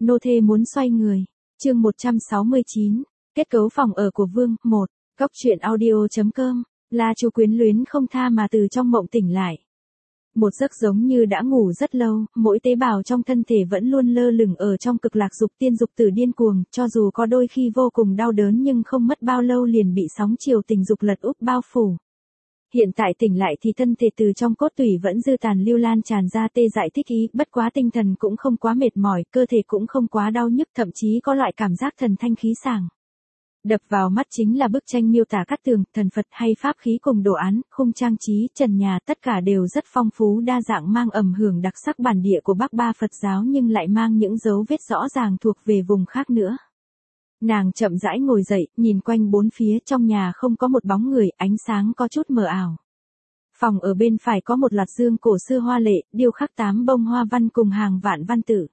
Nô thê muốn xoay người. Chương 169. Kết cấu phòng ở của Vương 1. Góc truyện audio.com. La Chu quyến luyến không tha mà từ trong mộng tỉnh lại. Một giấc giống như đã ngủ rất lâu, mỗi tế bào trong thân thể vẫn luôn lơ lửng ở trong cực lạc dục tiên dục tử điên cuồng, cho dù có đôi khi vô cùng đau đớn nhưng không mất bao lâu liền bị sóng chiều tình dục lật úp bao phủ. Hiện tại tỉnh lại thì thân thể từ trong cốt tủy vẫn dư tàn lưu lan tràn ra tê dại thích ý, bất quá tinh thần cũng không quá mệt mỏi, cơ thể cũng không quá đau nhức, thậm chí có loại cảm giác thần thanh khí sảng. Đập vào mắt chính là bức tranh miêu tả cát tường, thần Phật hay pháp khí cùng đồ án, khung trang trí, trần nhà, tất cả đều rất phong phú đa dạng, mang ẩm hưởng đặc sắc bản địa của Bắc Ba Phật giáo nhưng lại mang những dấu vết rõ ràng thuộc về vùng khác nữa. Nàng chậm rãi ngồi dậy, nhìn quanh bốn phía, trong nhà không có một bóng người, ánh sáng có chút mờ ảo. Phòng ở bên phải có một loạt dương cổ xưa hoa lệ, điêu khắc 8 bông hoa văn cùng hàng vạn văn tự.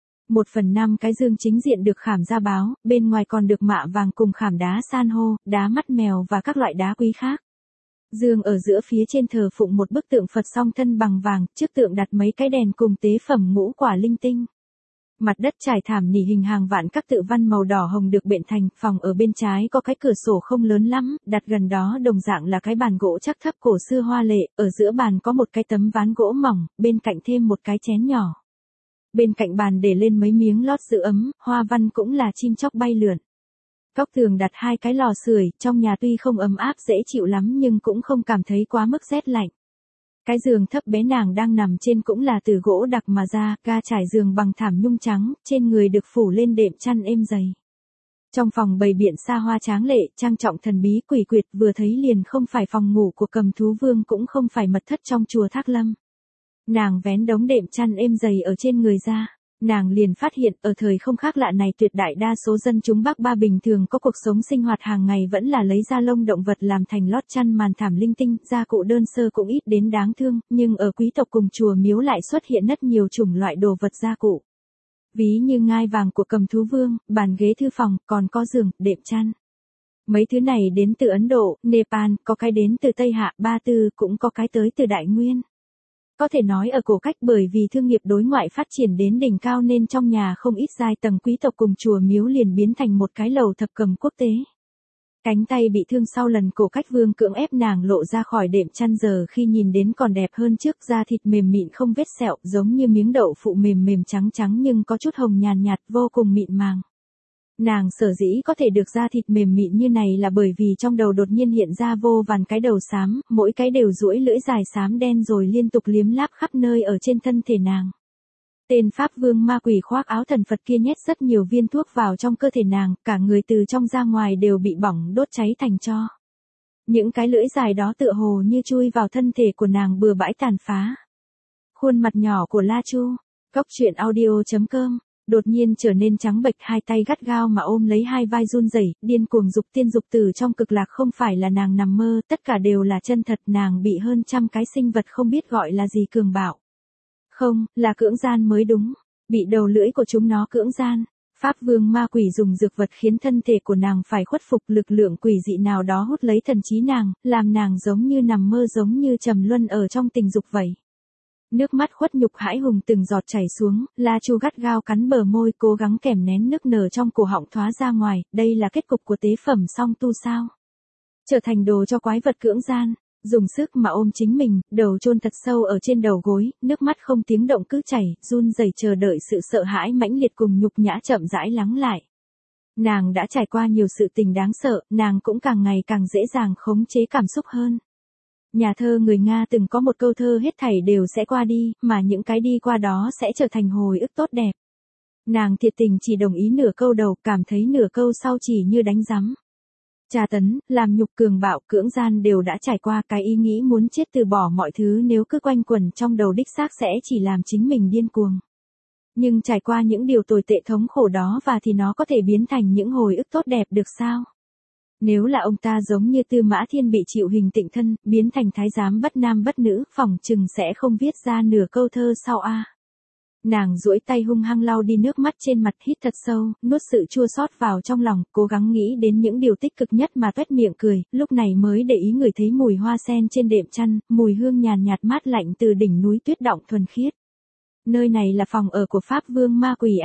1/5 cái dương chính diện được khảm da báo, bên ngoài còn được mạ vàng cùng khảm đá san hô, đá mắt mèo và các loại đá quý khác. Dương ở giữa phía trên thờ phụng một bức tượng Phật song thân bằng vàng, trước tượng đặt mấy cái đèn cùng tế phẩm ngũ quả linh tinh. Mặt đất trải thảm nỉ hình hàng vạn các tự văn màu đỏ hồng được bện thành, phòng ở bên trái có cái cửa sổ không lớn lắm, đặt gần đó đồng dạng là cái bàn gỗ chắc thấp cổ xưa hoa lệ, ở giữa bàn có một cái tấm ván gỗ mỏng, bên cạnh thêm một cái chén nhỏ. Bên cạnh bàn để lên mấy miếng lót giữ ấm, hoa văn cũng là chim chóc bay lượn. Góc tường đặt 2 cái lò sưởi, trong nhà tuy không ấm áp dễ chịu lắm nhưng cũng không cảm thấy quá mức rét lạnh. Cái giường thấp bé nàng đang nằm trên cũng là từ gỗ đặc mà ra, ga trải giường bằng thảm nhung trắng, trên người được phủ lên đệm chăn êm dày. Trong phòng bày biện xa hoa tráng lệ, trang trọng thần bí quỷ quyệt, vừa thấy liền không phải phòng ngủ của Cầm Thú Vương cũng không phải mật thất trong chùa Thác Lâm. Nàng vén đống đệm chăn êm dày ở trên người ra, nàng liền phát hiện ở thời không khác lạ này tuyệt đại đa số dân chúng Bắc Ba bình thường có cuộc sống sinh hoạt hàng ngày vẫn là lấy da lông động vật làm thành lót chăn màn thảm linh tinh, gia cụ đơn sơ cũng ít đến đáng thương, nhưng ở quý tộc cùng chùa miếu lại xuất hiện rất nhiều chủng loại đồ vật gia cụ. Ví như ngai vàng của Cầm Thú Vương, bàn ghế thư phòng, còn có giường, đệm chăn. Mấy thứ này đến từ Ấn Độ, Nepal, có cái đến từ Tây Hạ, Ba Tư, cũng có cái tới từ Đại Nguyên. Có thể nói ở cổ cách bởi vì thương nghiệp đối ngoại phát triển đến đỉnh cao nên trong nhà không ít giai tầng quý tộc cùng chùa miếu liền biến thành một cái lầu thập cầm quốc tế. Cánh tay bị thương sau lần cổ cách Vương cưỡng ép nàng lộ ra khỏi đệm chăn giờ khi nhìn đến còn đẹp hơn trước, da thịt mềm mịn không vết sẹo, giống như miếng đậu phụ mềm mềm trắng trắng nhưng có chút hồng nhàn nhạt, vô cùng mịn màng. Nàng sở dĩ có thể được da thịt mềm mịn như này là bởi vì trong đầu đột nhiên hiện ra vô vàn cái đầu xám, mỗi cái đều duỗi lưỡi dài xám đen rồi liên tục liếm láp khắp nơi ở trên thân thể nàng. Tên Pháp Vương ma quỷ khoác áo thần Phật kia nhét rất nhiều viên thuốc vào trong cơ thể nàng, cả người từ trong ra ngoài đều bị bỏng đốt cháy thành tro. Những cái lưỡi dài đó tựa hồ như chui vào thân thể của nàng bừa bãi tàn phá. Khuôn mặt nhỏ của La Chu, góc truyện audio.com. Đột nhiên trở nên trắng bệch, hai tay gắt gao mà ôm lấy hai vai run rẩy, điên cuồng dục tiên dục tử trong cực lạc, không phải là nàng nằm mơ, tất cả đều là chân thật, nàng bị hơn trăm cái sinh vật không biết gọi là gì cường bạo. Không, là cưỡng gian mới đúng, bị đầu lưỡi của chúng nó cưỡng gian. Pháp Vương ma quỷ dùng dược vật khiến thân thể của nàng phải khuất phục, lực lượng quỷ dị nào đó hút lấy thần trí nàng, làm nàng giống như nằm mơ, giống như trầm luân ở trong tình dục vậy. Nước mắt khuất nhục hãi hùng từng giọt chảy xuống, La Chu gắt gao cắn bờ môi, cố gắng kèm nén nước nở trong cổ họng thoá ra ngoài, đây là kết cục của tế phẩm song tu sao? Trở thành đồ cho quái vật cưỡng gian, dùng sức mà ôm chính mình, đầu chôn thật sâu ở trên đầu gối, nước mắt không tiếng động cứ chảy, run rẩy chờ đợi sự sợ hãi mãnh liệt cùng nhục nhã chậm rãi lắng lại. Nàng đã trải qua nhiều sự tình đáng sợ, nàng cũng càng ngày càng dễ dàng khống chế cảm xúc hơn. Nhà thơ người Nga từng có một câu thơ hết thảy đều sẽ qua đi, mà những cái đi qua đó sẽ trở thành hồi ức tốt đẹp. Nàng thiệt tình chỉ đồng ý nửa câu đầu, cảm thấy nửa câu sau chỉ như đánh rắm. Tra tấn, làm nhục, cường bạo, cưỡng gian đều đã trải qua, cái ý nghĩ muốn chết từ bỏ mọi thứ nếu cứ quanh quẩn trong đầu đích xác sẽ chỉ làm chính mình điên cuồng. Nhưng trải qua những điều tồi tệ thống khổ đó và thì nó có thể biến thành những hồi ức tốt đẹp được sao? Nếu là ông ta giống như Tư Mã Thiên bị chịu hình tịnh thân, biến thành thái giám bất nam bất nữ, phỏng chừng sẽ không viết ra nửa câu thơ sau a. Nàng duỗi tay hung hăng lau đi nước mắt trên mặt, hít thật sâu, nuốt sự chua xót vào trong lòng, cố gắng nghĩ đến những điều tích cực nhất mà toét miệng cười, lúc này mới để ý ngửi thấy mùi hoa sen trên đệm chăn, mùi hương nhàn nhạt mát lạnh từ đỉnh núi tuyết động thuần khiết. Nơi này là phòng ở của Pháp Vương ma quỷ a.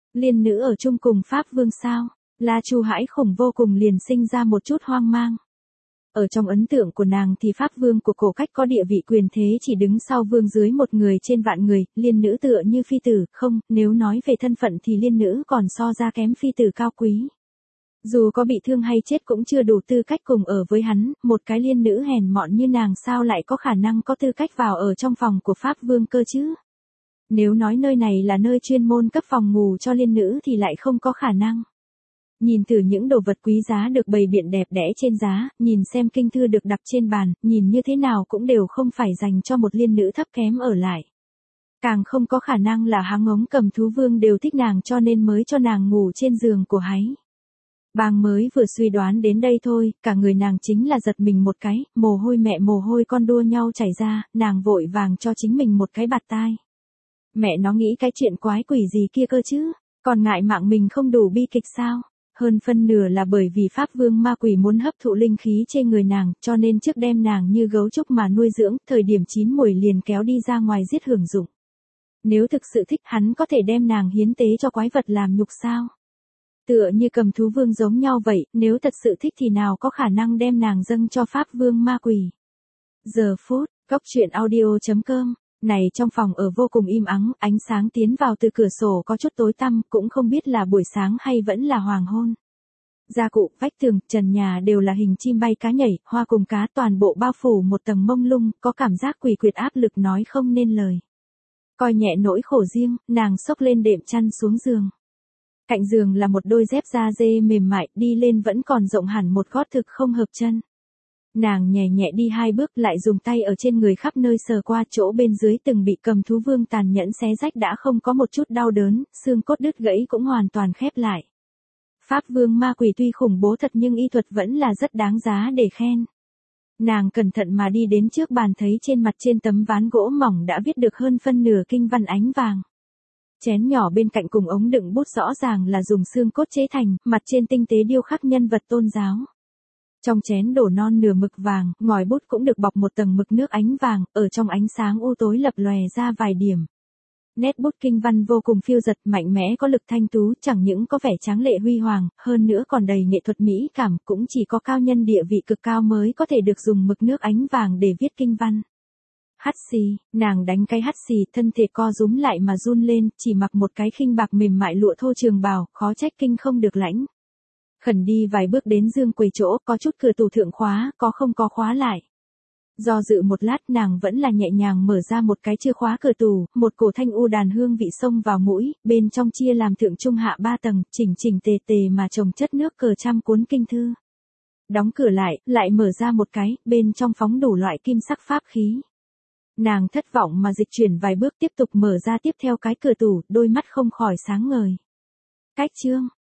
Liên nữ ở chung cùng Pháp Vương sao? La Chu hãi khủng vô cùng liền sinh ra một chút hoang mang. Ở trong ấn tượng của nàng thì Pháp Vương của cổ cách có địa vị quyền thế chỉ đứng sau vương dưới một người trên vạn người, liên nữ tựa như phi tử, không, nếu nói về thân phận thì liên nữ còn so ra kém phi tử cao quý. Dù có bị thương hay chết cũng chưa đủ tư cách cùng ở với hắn, một cái liên nữ hèn mọn như nàng sao lại có khả năng có tư cách vào ở trong phòng của Pháp Vương cơ chứ? Nếu nói nơi này là nơi chuyên môn cấp phòng ngủ cho liên nữ thì lại không có khả năng. Nhìn từ những đồ vật quý giá được bày biện đẹp đẽ trên giá, nhìn xem kinh thư được đặt trên bàn, nhìn như thế nào cũng đều không phải dành cho một liên nữ thấp kém ở lại. Càng không có khả năng là Háng Ngống Cầm Thú Vương đều thích nàng cho nên mới cho nàng ngủ trên giường của hắn. Bàng mới vừa suy đoán đến đây thôi, cả người nàng chính là giật mình một cái, mồ hôi mẹ mồ hôi con đua nhau chảy ra, nàng vội vàng cho chính mình một cái bạt tai. Mẹ nó nghĩ cái chuyện quái quỷ gì kia cơ chứ, còn ngại mạng mình không đủ bi kịch sao? Hơn phân nửa là bởi vì Pháp Vương ma quỷ muốn hấp thụ linh khí trên người nàng, cho nên trước đem nàng như gấu trúc mà nuôi dưỡng, thời điểm chín muồi liền kéo đi ra ngoài giết hưởng dụng. Nếu thực sự thích hắn có thể đem nàng hiến tế cho quái vật làm nhục sao? Tựa như Cầm Thú Vương giống nhau vậy, nếu thật sự thích thì nào có khả năng đem nàng dâng cho Pháp Vương ma quỷ. Giờ phút, góc truyện audio.com. Này trong phòng ở vô cùng im ắng, ánh sáng tiến vào từ cửa sổ có chút tối tăm, cũng không biết là buổi sáng hay vẫn là hoàng hôn. Gia cụ, vách tường, trần nhà đều là hình chim bay cá nhảy, hoa cùng cá toàn bộ bao phủ một tầng mông lung, có cảm giác quỷ quyệt áp lực nói không nên lời. Coi nhẹ nỗi khổ riêng, nàng xốc lên đệm chăn xuống giường. Cạnh giường là một đôi dép da dê mềm mại, đi lên vẫn còn rộng hẳn một gót thực không hợp chân. Nàng nhẹ nhẹ đi 2 bước lại dùng tay ở trên người khắp nơi sờ qua chỗ bên dưới từng bị Cầm Thú Vương tàn nhẫn xé rách đã không có một chút đau đớn, xương cốt đứt gãy cũng hoàn toàn khép lại. Pháp Vương ma quỷ tuy khủng bố thật nhưng y thuật vẫn là rất đáng giá để khen. Nàng cẩn thận mà đi đến trước bàn thấy trên mặt trên tấm ván gỗ mỏng đã viết được hơn phân nửa kinh văn ánh vàng. Chén nhỏ bên cạnh cùng ống đựng bút rõ ràng là dùng xương cốt chế thành, mặt trên tinh tế điêu khắc nhân vật tôn giáo. Trong chén đổ non nửa mực vàng, ngòi bút cũng được bọc một tầng mực nước ánh vàng, ở trong ánh sáng u tối lập lòe ra vài điểm. Nét bút kinh văn vô cùng phiêu dật, mạnh mẽ có lực thanh tú, chẳng những có vẻ tráng lệ huy hoàng, hơn nữa còn đầy nghệ thuật mỹ cảm, cũng chỉ có cao nhân địa vị cực cao mới có thể được dùng mực nước ánh vàng để viết kinh văn. Hắt xì, nàng đánh cái hắt xì, thân thể co rúm lại mà run lên, chỉ mặc một cái khinh bạc mềm mại lụa thô trường bào, khó trách kinh không được lãnh. Khẩn đi vài bước đến giường quầy chỗ, có chút cửa tủ thượng khóa, có không có khóa lại. Do dự một lát nàng vẫn là nhẹ nhàng mở ra một cái chìa khóa cửa tủ, một cổ thanh u đàn hương vị xông vào mũi, bên trong chia làm thượng trung hạ 3 tầng, chỉnh chỉnh tề tề mà trồng chất nước cờ trăm cuốn kinh thư. Đóng cửa lại mở ra một cái, bên trong phóng đủ loại kim sắc pháp khí. Nàng thất vọng mà dịch chuyển vài bước tiếp tục mở ra tiếp theo cái cửa tủ, đôi mắt không khỏi sáng ngời. Cách chương